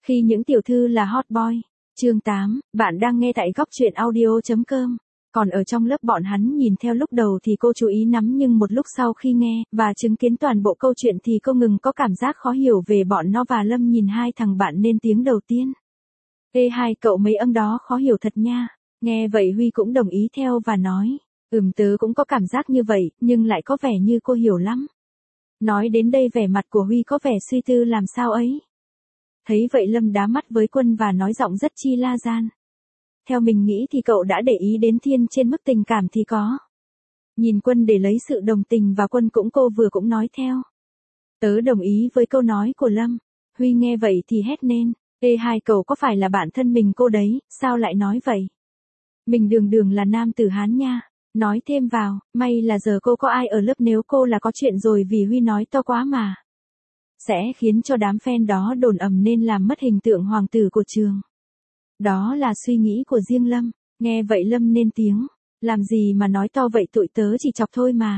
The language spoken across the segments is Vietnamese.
Khi những tiểu thư là hot boy. Chương 8, bạn đang nghe tại góc truyện audio.com. Còn ở trong lớp bọn hắn nhìn theo lúc đầu thì cô chú ý nắm, nhưng một lúc sau khi nghe và chứng kiến toàn bộ câu chuyện thì cô ngừng có cảm giác khó hiểu về bọn nó, và Lâm nhìn hai thằng bạn nên tiếng đầu tiên. Ê hai cậu mấy âm đó khó hiểu thật nha. Nghe vậy Huy cũng đồng ý theo và nói, tớ cũng có cảm giác như vậy, nhưng lại có vẻ như cô hiểu lắm. Nói đến đây vẻ mặt của Huy có vẻ suy tư làm sao ấy. Thấy vậy Lâm đá mắt với Quân và nói giọng rất chi la gian. Theo mình nghĩ thì cậu đã để ý đến Thiên trên mức tình cảm thì có. Nhìn Quân để lấy sự đồng tình và Quân cô vừa cũng nói theo. Tớ đồng ý với câu nói của Lâm. Huy nghe vậy thì hét lên, ê hai cậu có phải là bạn thân mình cô đấy, sao lại nói vậy? Mình đường là nam tử Hán nha. Nói thêm vào, may là giờ cô có ai ở lớp, nếu cô là có chuyện rồi vì Huy nói to quá mà. Sẽ khiến cho đám fan đó đồn ầm nên làm mất hình tượng hoàng tử của trường. Đó là suy nghĩ của riêng Lâm. Nghe vậy Lâm lên tiếng, làm gì mà nói to vậy, tụi tớ chỉ chọc thôi mà.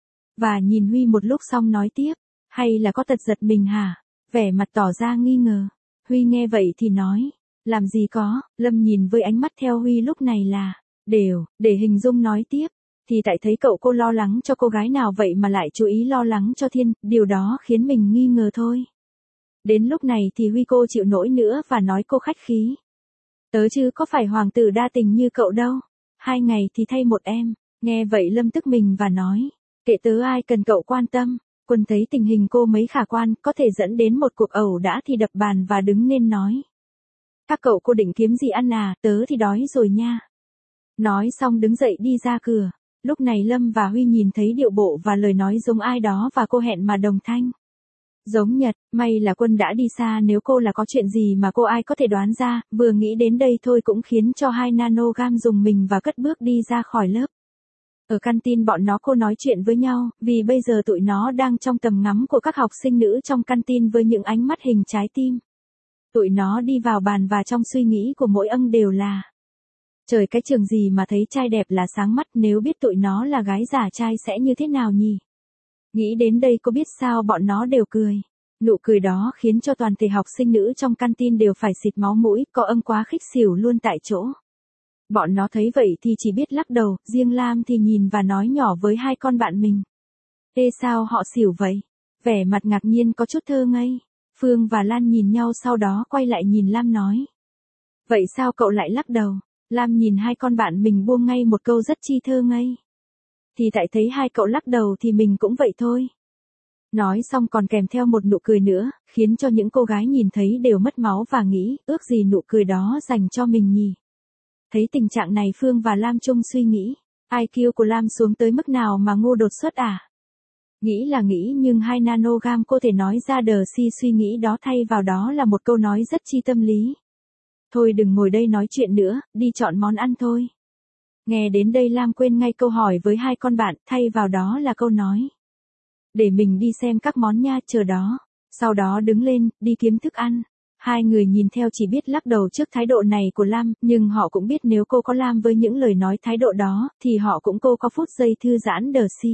Và nhìn Huy một lúc xong nói tiếp, hay là có tật giật mình hả? Vẻ mặt tỏ ra nghi ngờ. Huy nghe vậy thì nói, làm gì có. Lâm nhìn với ánh mắt theo Huy lúc này là để hình dung nói tiếp, thì tại thấy cậu cô lo lắng cho cô gái nào vậy mà lại chú ý lo lắng cho Thiên, điều đó khiến mình nghi ngờ thôi. Đến lúc này thì Huy cô chịu nổi nữa và nói cô khách khí. Tớ chứ có phải hoàng tử đa tình như cậu đâu. 2 ngày thì thay một em. Nghe vậy Lâm tức mình và nói, kệ tớ, ai cần cậu quan tâm. Quân thấy tình hình cô mấy khả quan, có thể dẫn đến một cuộc ẩu đả thì đập bàn và đứng nên nói. Các cậu cô định kiếm gì ăn à, tớ thì đói rồi nha. Nói xong đứng dậy đi ra cửa. Lúc này Lâm và Huy nhìn thấy điệu bộ và lời nói giống ai đó và cô hẹn mà đồng thanh. Giống Nhật, may là Quân đã đi xa, nếu cô là có chuyện gì mà cô ai có thể đoán ra, vừa nghĩ đến đây thôi cũng khiến cho hai nanogam dùng mình và cất bước đi ra khỏi lớp. Ở canteen bọn nó cô nói chuyện với nhau, vì bây giờ tụi nó đang trong tầm ngắm của các học sinh nữ trong canteen với những ánh mắt hình trái tim. Tụi nó đi vào bàn và trong suy nghĩ của mỗi ân đều là, trời, cái trường gì mà thấy trai đẹp là sáng mắt, nếu biết tụi nó là gái giả trai sẽ như thế nào nhỉ? Nghĩ đến đây cô biết sao bọn nó đều cười. Nụ cười đó khiến cho toàn thể học sinh nữ trong canteen đều phải xịt máu mũi, có âm quá khích xỉu luôn tại chỗ. Bọn nó thấy vậy thì chỉ biết lắc đầu, riêng Lam thì nhìn và nói nhỏ với hai con bạn mình. Ê sao họ xỉu vậy? Vẻ mặt ngạc nhiên có chút thơ ngây. Phương và Lan nhìn nhau sau đó quay lại nhìn Lam nói. Vậy sao cậu lại lắc đầu? Lam nhìn hai con bạn mình buông ngay một câu rất chi thơ ngây. Thì tại thấy hai cậu lắc đầu thì mình cũng vậy thôi. Nói xong còn kèm theo một nụ cười nữa, khiến cho những cô gái nhìn thấy đều mất máu và nghĩ, ước gì nụ cười đó dành cho mình nhỉ. Thấy tình trạng này Phương và Lam chung suy nghĩ, IQ của Lam xuống tới mức nào mà ngu đột xuất à? Nghĩ là nghĩ, nhưng 2 nanogam cô thể nói ra đờ si suy nghĩ đó, thay vào đó là một câu nói rất chi tâm lý. Thôi đừng ngồi đây nói chuyện nữa, đi chọn món ăn thôi. Nghe đến đây Lam quên ngay câu hỏi với hai con bạn, thay vào đó là câu nói. Để mình đi xem các món nha, chờ đó. Sau đó đứng lên, đi kiếm thức ăn. Hai người nhìn theo chỉ biết lắc đầu trước thái độ này của Lam, nhưng họ cũng biết nếu cô có Lam với những lời nói thái độ đó, thì họ cũng cô có phút giây thư giãn đờ si.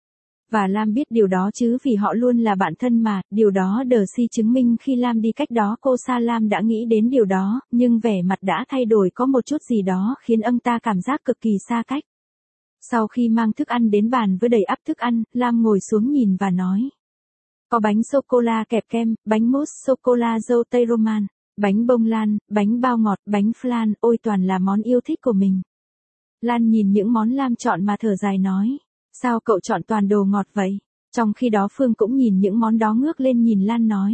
Và Lam biết điều đó chứ, vì họ luôn là bạn thân mà, điều đó đờ si chứng minh khi Lam đi cách đó cô xa, Lam đã nghĩ đến điều đó, nhưng vẻ mặt đã thay đổi, có một chút gì đó khiến ông ta cảm giác cực kỳ xa cách. Sau khi mang thức ăn đến bàn với đầy ắp thức ăn, Lam ngồi xuống nhìn và nói. Có bánh sô-cô-la kẹp kem, bánh mousse sô-cô-la dâu tây roman, bánh bông lan, bánh bao ngọt, bánh flan, ôi toàn là món yêu thích của mình. Lan nhìn những món Lam chọn mà thở dài nói. Sao cậu chọn toàn đồ ngọt vậy? Trong khi đó Phương cũng nhìn những món đó ngước lên nhìn Lan nói.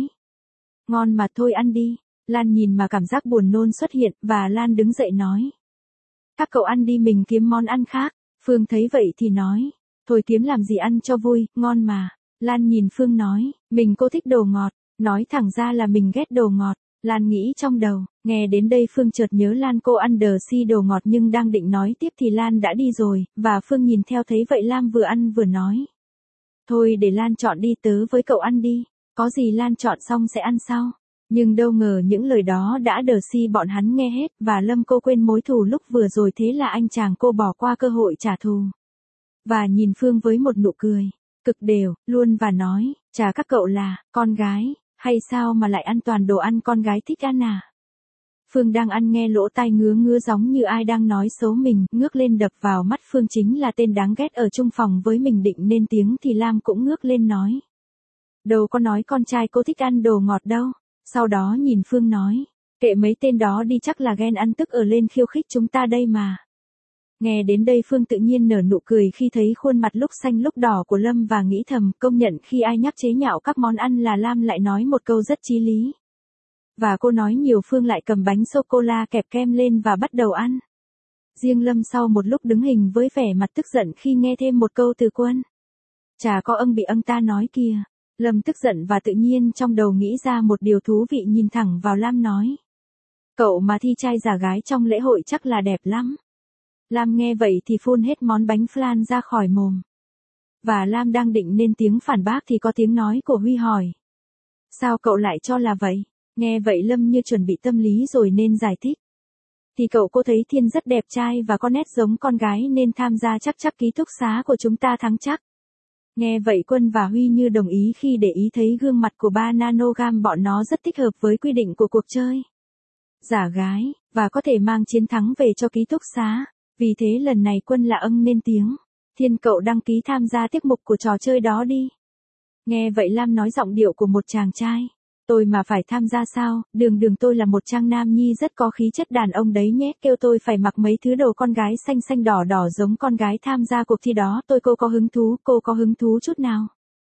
Ngon mà, thôi ăn đi. Lan nhìn mà cảm giác buồn nôn xuất hiện, và Lan đứng dậy nói. Các cậu ăn đi, mình kiếm món ăn khác. Phương thấy vậy thì nói. Thôi kiếm làm gì, ăn cho vui, ngon mà. Lan nhìn Phương nói, mình cô thích đồ ngọt. Nói thẳng ra là mình ghét đồ ngọt. Lan nghĩ trong đầu, nghe đến đây Phương chợt nhớ Lan cô ăn đờ si đồ ngọt, nhưng đang định nói tiếp thì Lan đã đi rồi, và Phương nhìn theo thấy vậy Lam vừa ăn vừa nói. Thôi để Lan chọn đi, tớ với cậu ăn đi, có gì Lan chọn xong sẽ ăn sau. Nhưng đâu ngờ những lời đó đã đờ si bọn hắn nghe hết, và Lâm cô quên mối thù lúc vừa rồi, thế là anh chàng cô bỏ qua cơ hội trả thù. Và nhìn Phương với một nụ cười cực đều luôn và nói, chả các cậu là con gái Hay sao mà lại ăn toàn đồ ăn con gái thích ăn à? Phương đang ăn nghe lỗ tai ngứa ngứa giống như ai đang nói xấu mình, ngước lên đập vào mắt Phương chính là tên đáng ghét ở chung phòng với mình, định nên tiếng thì Lam cũng ngước lên nói. Đâu có nói con trai cô thích ăn đồ ngọt đâu. Sau đó nhìn Phương nói, kệ mấy tên đó đi, chắc là ghen ăn tức ở lên khiêu khích chúng ta đây mà. Nghe đến đây Phương tự nhiên nở nụ cười khi thấy khuôn mặt lúc xanh lúc đỏ của Lâm và nghĩ thầm, công nhận khi ai nhắc chế nhạo các món ăn là Lam lại nói một câu rất chí lý. Và cô nói nhiều Phương lại cầm bánh sô-cô-la kẹp kem lên và bắt đầu ăn. Riêng Lâm sau một lúc đứng hình với vẻ mặt tức giận khi nghe thêm một câu từ Quân. Chả có âng bị âng ta nói kìa. Lâm tức giận và tự nhiên trong đầu nghĩ ra một điều thú vị, nhìn thẳng vào Lam nói. Cậu mà thi trai giả gái trong lễ hội chắc là đẹp lắm. Lam nghe vậy thì phun hết món bánh flan ra khỏi mồm. Và Lam đang định nên tiếng phản bác thì có tiếng nói của Huy hỏi. Sao cậu lại cho là vậy? Nghe vậy Lâm như chuẩn bị tâm lý rồi nên giải thích. Thì cô thấy Thiên rất đẹp trai và có nét giống con gái nên tham gia chắc ký túc xá của chúng ta thắng chắc. Nghe vậy Quân và Huy như đồng ý khi để ý thấy gương mặt của 3 nanogam bọn nó rất thích hợp với quy định của cuộc chơi. Giả gái, và có thể mang chiến thắng về cho ký túc xá. Vì thế lần này Quân là âng nên tiếng. Thiên cậu đăng ký tham gia tiết mục của trò chơi đó đi. Nghe vậy Lam nói giọng điệu của một chàng trai. Tôi mà phải tham gia sao, đường tôi là một trang nam nhi rất có khí chất đàn ông đấy nhé, kêu tôi phải mặc mấy thứ đồ con gái xanh xanh đỏ đỏ giống con gái tham gia cuộc thi đó, cô có hứng thú chút nào.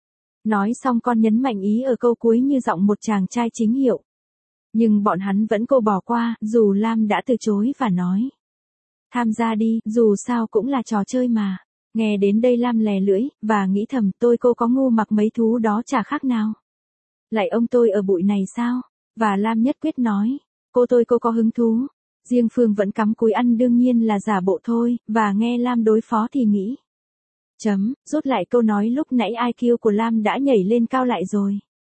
Nói xong con nhấn mạnh ý ở câu cuối như giọng một chàng trai chính hiệu. Nhưng bọn hắn vẫn bỏ qua, dù Lam đã từ chối và nói. Tham gia đi, dù sao cũng là trò chơi mà. Nghe đến đây Lam lè lưỡi, và nghĩ thầm cô có ngu mặc mấy thú đó chả khác nào. Lại ông tôi ở bụi này sao? Và Lam nhất quyết nói. Cô có hứng thú. Riêng Phương vẫn cắm cúi ăn đương nhiên là giả bộ thôi, và nghe Lam đối phó thì nghĩ. Rút lại câu nói lúc nãy IQ của Lam đã nhảy lên cao lại rồi.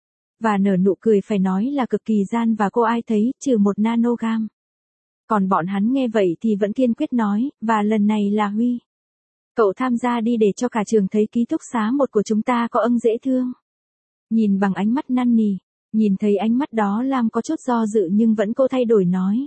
Và nở nụ cười phải nói là cực kỳ gian và cô ai thấy, trừ một nanogam. Còn bọn hắn nghe vậy thì vẫn kiên quyết nói, và lần này là Huy. Cậu tham gia đi để cho cả trường thấy ký túc xá một của chúng ta có âng dễ thương. Nhìn bằng ánh mắt năn nỉ, nhìn thấy ánh mắt đó Lam có chút do dự nhưng vẫn thay đổi nói.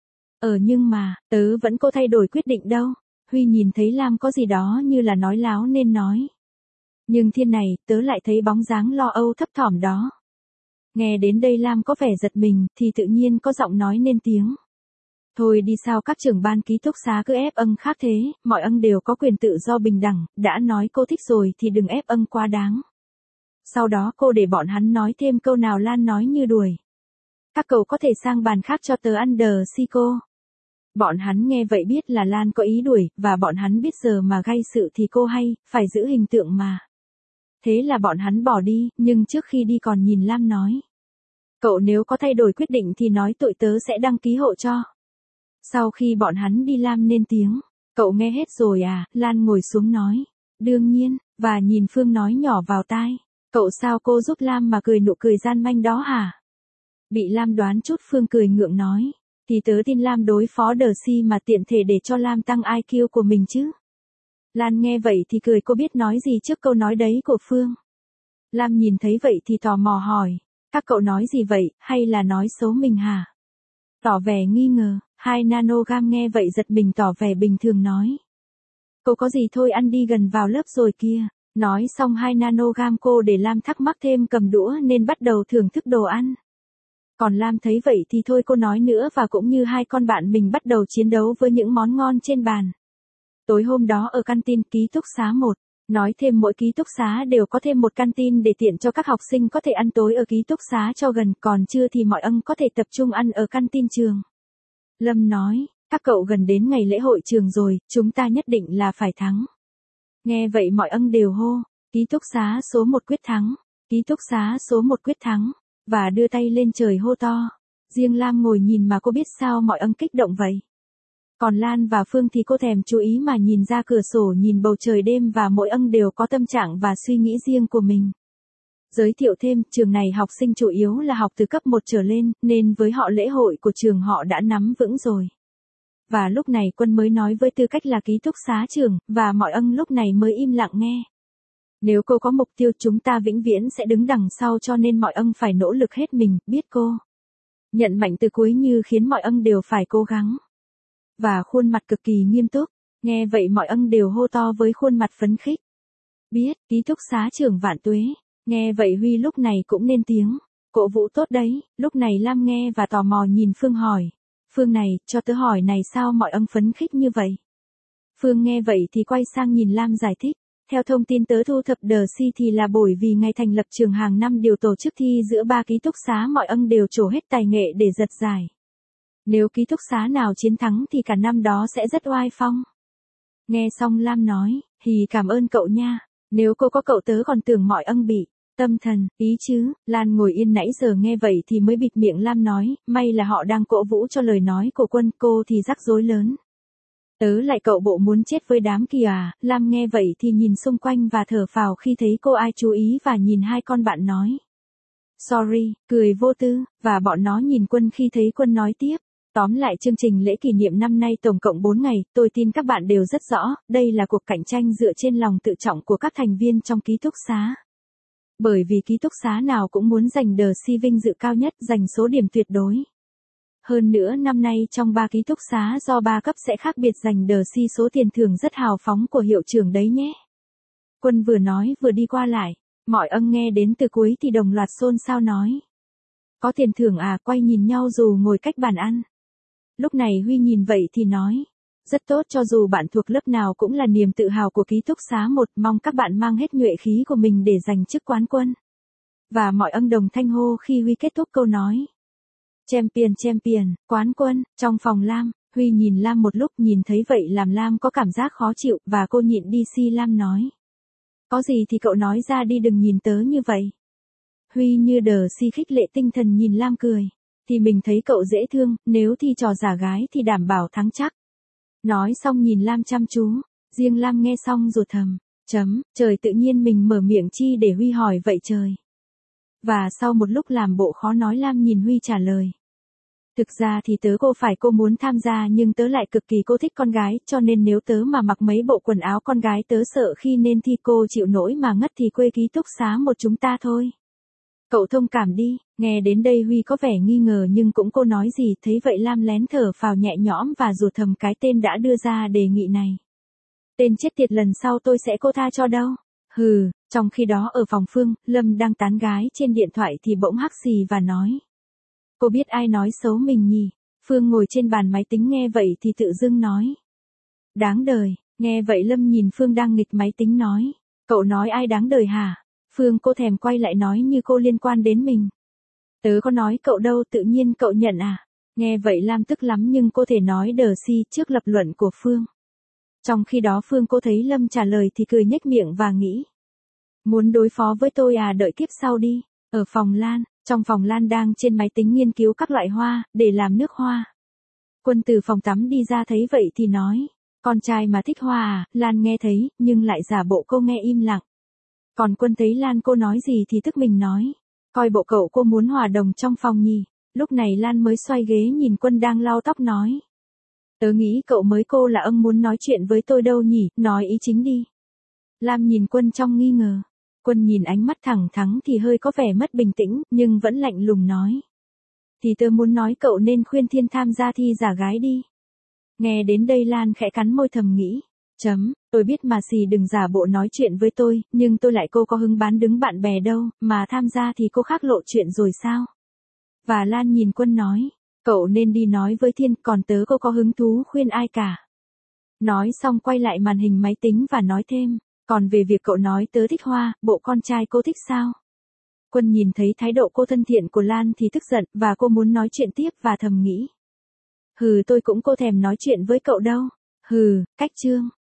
Nhưng mà, tớ vẫn thay đổi quyết định đâu. Huy nhìn thấy Lam có gì đó như là nói láo nên nói. Nhưng Thiên này, tớ lại thấy bóng dáng lo âu thấp thỏm đó. Nghe đến đây Lam có vẻ giật mình thì tự nhiên có giọng nói nên tiếng. Thôi đi, sao các trưởng ban ký túc xá cứ ép âng khác thế, mọi âng đều có quyền tự do bình đẳng, đã nói cô thích rồi thì đừng ép âng quá đáng. Sau đó cô để bọn hắn nói thêm câu nào Lan nói như đuổi. Các cậu có thể sang bàn khác cho tớ ăn đờ si cô. Bọn hắn nghe vậy biết là Lan có ý đuổi, và bọn hắn biết giờ mà gây sự thì cô phải giữ hình tượng mà. Thế là bọn hắn bỏ đi, nhưng trước khi đi còn nhìn Lam nói. Cậu nếu có thay đổi quyết định thì nói tụi tớ sẽ đăng ký hộ cho. Sau khi bọn hắn đi Lam nên tiếng. Cậu nghe hết rồi à? Lan ngồi xuống nói. Đương nhiên, và nhìn Phương nói nhỏ vào tai. Cậu sao cô giúp Lam mà cười nụ cười gian manh đó hả? Bị Lam đoán chút Phương cười ngượng nói. Thì tớ tin Lam đối phó đờ si mà tiện thể để cho Lam tăng IQ của mình chứ. Lan nghe vậy thì cười, cô biết nói gì trước câu nói đấy của Phương. Lam nhìn thấy vậy thì tò mò hỏi. Các cậu nói gì vậy, hay là nói xấu mình hả? Tỏ vẻ nghi ngờ, 2 nanogam nghe vậy giật mình tỏ vẻ bình thường nói. Cô có gì thôi, ăn đi, gần vào lớp rồi kia. Nói xong 2 nanogam cô để Lam thắc mắc thêm cầm đũa nên bắt đầu thưởng thức đồ ăn. Còn Lam thấy vậy thì thôi cô nói nữa, và cũng như 2 con bạn mình bắt đầu chiến đấu với những món ngon trên bàn. Tối hôm đó ở canteen ký túc xá 1, nói thêm mỗi ký túc xá đều có thêm một canteen để tiện cho các học sinh có thể ăn tối ở ký túc xá cho gần, còn trưa thì mọi âng có thể tập trung ăn ở canteen trường. Lâm nói, các cậu gần đến ngày lễ hội trường rồi, chúng ta nhất định là phải thắng. Nghe vậy mọi âng đều hô, ký túc xá số 1 quyết thắng, ký túc xá số 1 quyết thắng, và đưa tay lên trời hô to. Riêng Lam ngồi nhìn mà cô biết sao mọi âng kích động vậy. Còn Lan và Phương thì cô thèm chú ý mà nhìn ra cửa sổ nhìn bầu trời đêm, và mỗi âng đều có tâm trạng và suy nghĩ riêng của mình. Giới thiệu thêm, trường này học sinh chủ yếu là học từ cấp 1 trở lên, nên với họ lễ hội của trường họ đã nắm vững rồi. Và lúc này Quân mới nói với tư cách là ký túc xá trường, và mọi âng lúc này mới im lặng nghe. Nếu cô có mục tiêu chúng ta vĩnh viễn sẽ đứng đằng sau cho nên mọi ân phải nỗ lực hết mình, biết cô. Nhận mệnh từ cuối như khiến mọi ân đều phải cố gắng. Và khuôn mặt cực kỳ nghiêm túc, nghe vậy mọi ân đều hô to với khuôn mặt phấn khích. Biết, ký túc xá trưởng vạn tuế, nghe vậy Huy lúc này cũng lên tiếng. Cổ vũ tốt đấy, lúc này Lam nghe và tò mò nhìn Phương hỏi. Phương này, cho tớ hỏi này sao mọi ân phấn khích như vậy? Phương nghe vậy thì quay sang nhìn Lam giải thích. Theo thông tin tớ thu thập The Si thì là bởi vì ngày thành lập trường hàng năm đều tổ chức thi giữa 3 ký túc xá mọi ân đều trổ hết tài nghệ để giật giải. Nếu ký túc xá nào chiến thắng thì cả năm đó sẽ rất oai phong. Nghe xong Lam nói, thì cảm ơn cậu nha, nếu cô có cậu tớ còn tưởng mọi ân bị tâm thần, ý chứ. Lan ngồi yên nãy giờ nghe vậy thì mới bịt miệng Lam nói, may là họ đang cổ vũ cho lời nói của Quân, cô thì rắc rối lớn. Tớ lại cậu bộ muốn chết với đám kia à? Lam nghe vậy thì nhìn xung quanh và thở phào khi thấy cô ai chú ý và nhìn hai con bạn nói. Sorry, cười vô tư, và bọn nó nhìn Quân khi thấy Quân nói tiếp. Tóm lại chương trình lễ kỷ niệm năm nay tổng cộng 4 ngày, tôi tin các bạn đều rất rõ, đây là cuộc cạnh tranh dựa trên lòng tự trọng của các thành viên trong ký túc xá. Bởi vì ký túc xá nào cũng muốn giành The Si vinh dự cao nhất, giành số điểm tuyệt đối. Hơn nữa năm nay trong 3 ký túc xá do 3 cấp sẽ khác biệt giành The Si số tiền thưởng rất hào phóng của hiệu trưởng đấy nhé. Quân vừa nói vừa đi qua lại, mọi ân nghe đến từ cuối thì đồng loạt xôn xao nói. Có tiền thưởng à? Quay nhìn nhau dù ngồi cách bàn ăn. Lúc này Huy nhìn vậy thì nói. Rất tốt, cho dù bạn thuộc lớp nào cũng là niềm tự hào của ký túc xá 1, mong các bạn mang hết nhuệ khí của mình để giành chức quán quân. Và mọi ân đồng thanh hô khi Huy kết thúc câu nói. Champion, quán quân. Trong phòng Lam, Huy nhìn Lam một lúc, nhìn thấy vậy làm Lam có cảm giác khó chịu và cô nhịn đi. Lam nói. Có gì thì cậu nói ra đi, đừng nhìn tớ như vậy. Huy như The Si khích lệ tinh thần nhìn Lam cười. Thì mình thấy cậu dễ thương, nếu thi trò giả gái thì đảm bảo thắng chắc. Nói xong nhìn Lam chăm chú, riêng Lam nghe xong rồi thầm, trời tự nhiên mình mở miệng chi để Huy hỏi vậy trời. Và sau một lúc làm bộ khó nói Lam nhìn Huy trả lời. Thực ra thì cô muốn tham gia nhưng tớ lại cực kỳ cô thích con gái cho nên nếu tớ mà mặc mấy bộ quần áo con gái tớ sợ khi nên thi cô chịu nổi mà ngất thì quê ký túc xá một chúng ta thôi. Cậu thông cảm đi, nghe đến đây Huy có vẻ nghi ngờ nhưng cũng cô nói gì, thấy vậy Lam lén thở phào nhẹ nhõm và rủa thầm cái tên đã đưa ra đề nghị này. Tên chết tiệt, lần sau tôi sẽ cô tha cho đâu. Hừ, trong khi đó ở phòng Phương, Lâm đang tán gái trên điện thoại thì bỗng hắc xì và nói. Cô biết ai nói xấu mình nhỉ? Phương ngồi trên bàn máy tính nghe vậy thì tự dưng nói. Đáng đời, nghe vậy Lâm nhìn Phương đang nghịch máy tính nói. Cậu nói ai đáng đời hả? Phương cô thèm quay lại nói như cô liên quan đến mình. Tớ có nói cậu đâu, tự nhiên cậu nhận à? Nghe vậy Lam tức lắm nhưng cô thể nói The Si trước lập luận của Phương. Trong khi đó Phương cô thấy Lâm trả lời thì cười nhếch miệng và nghĩ. Muốn đối phó với tôi à, đợi kiếp sau đi. Ở phòng Lan, trong phòng Lan đang trên máy tính nghiên cứu các loại hoa, để làm nước hoa. Quân từ phòng tắm đi ra thấy vậy thì nói. Con trai mà thích hoa à? Lan nghe thấy, nhưng lại giả bộ cô nghe im lặng. Còn Quân thấy Lan cô nói gì thì tức mình nói. Coi bộ cậu cô muốn hòa đồng trong phòng nhỉ. Lúc này Lan mới xoay ghế nhìn Quân đang lau tóc nói. Tớ nghĩ cậu mới cô là muốn nói chuyện với tôi đâu nhỉ, nói ý chính đi. Lam nhìn Quân trong nghi ngờ. Quân nhìn ánh mắt thẳng thắn thì hơi có vẻ mất bình tĩnh, nhưng vẫn lạnh lùng nói. Thì tớ muốn nói cậu nên khuyên Thiên tham gia thi giả gái đi. Nghe đến đây Lan khẽ cắn môi thầm nghĩ. Tôi biết mà xì đừng giả bộ nói chuyện với tôi, nhưng tôi lại cô có hứng bán đứng bạn bè đâu, mà tham gia thì cô khác lộ chuyện rồi sao? Và Lan nhìn Quân nói, cậu nên đi nói với Thiên, còn tớ cô có hứng thú khuyên ai cả. Nói xong quay lại màn hình máy tính và nói thêm, còn về việc cậu nói tớ thích hoa, bộ con trai cô thích sao? Quân nhìn thấy thái độ cô thân thiện của Lan thì tức giận, và cô muốn nói chuyện tiếp và thầm nghĩ. Hừ, tôi cũng cô thèm nói chuyện với cậu đâu. Hừ, cách chương.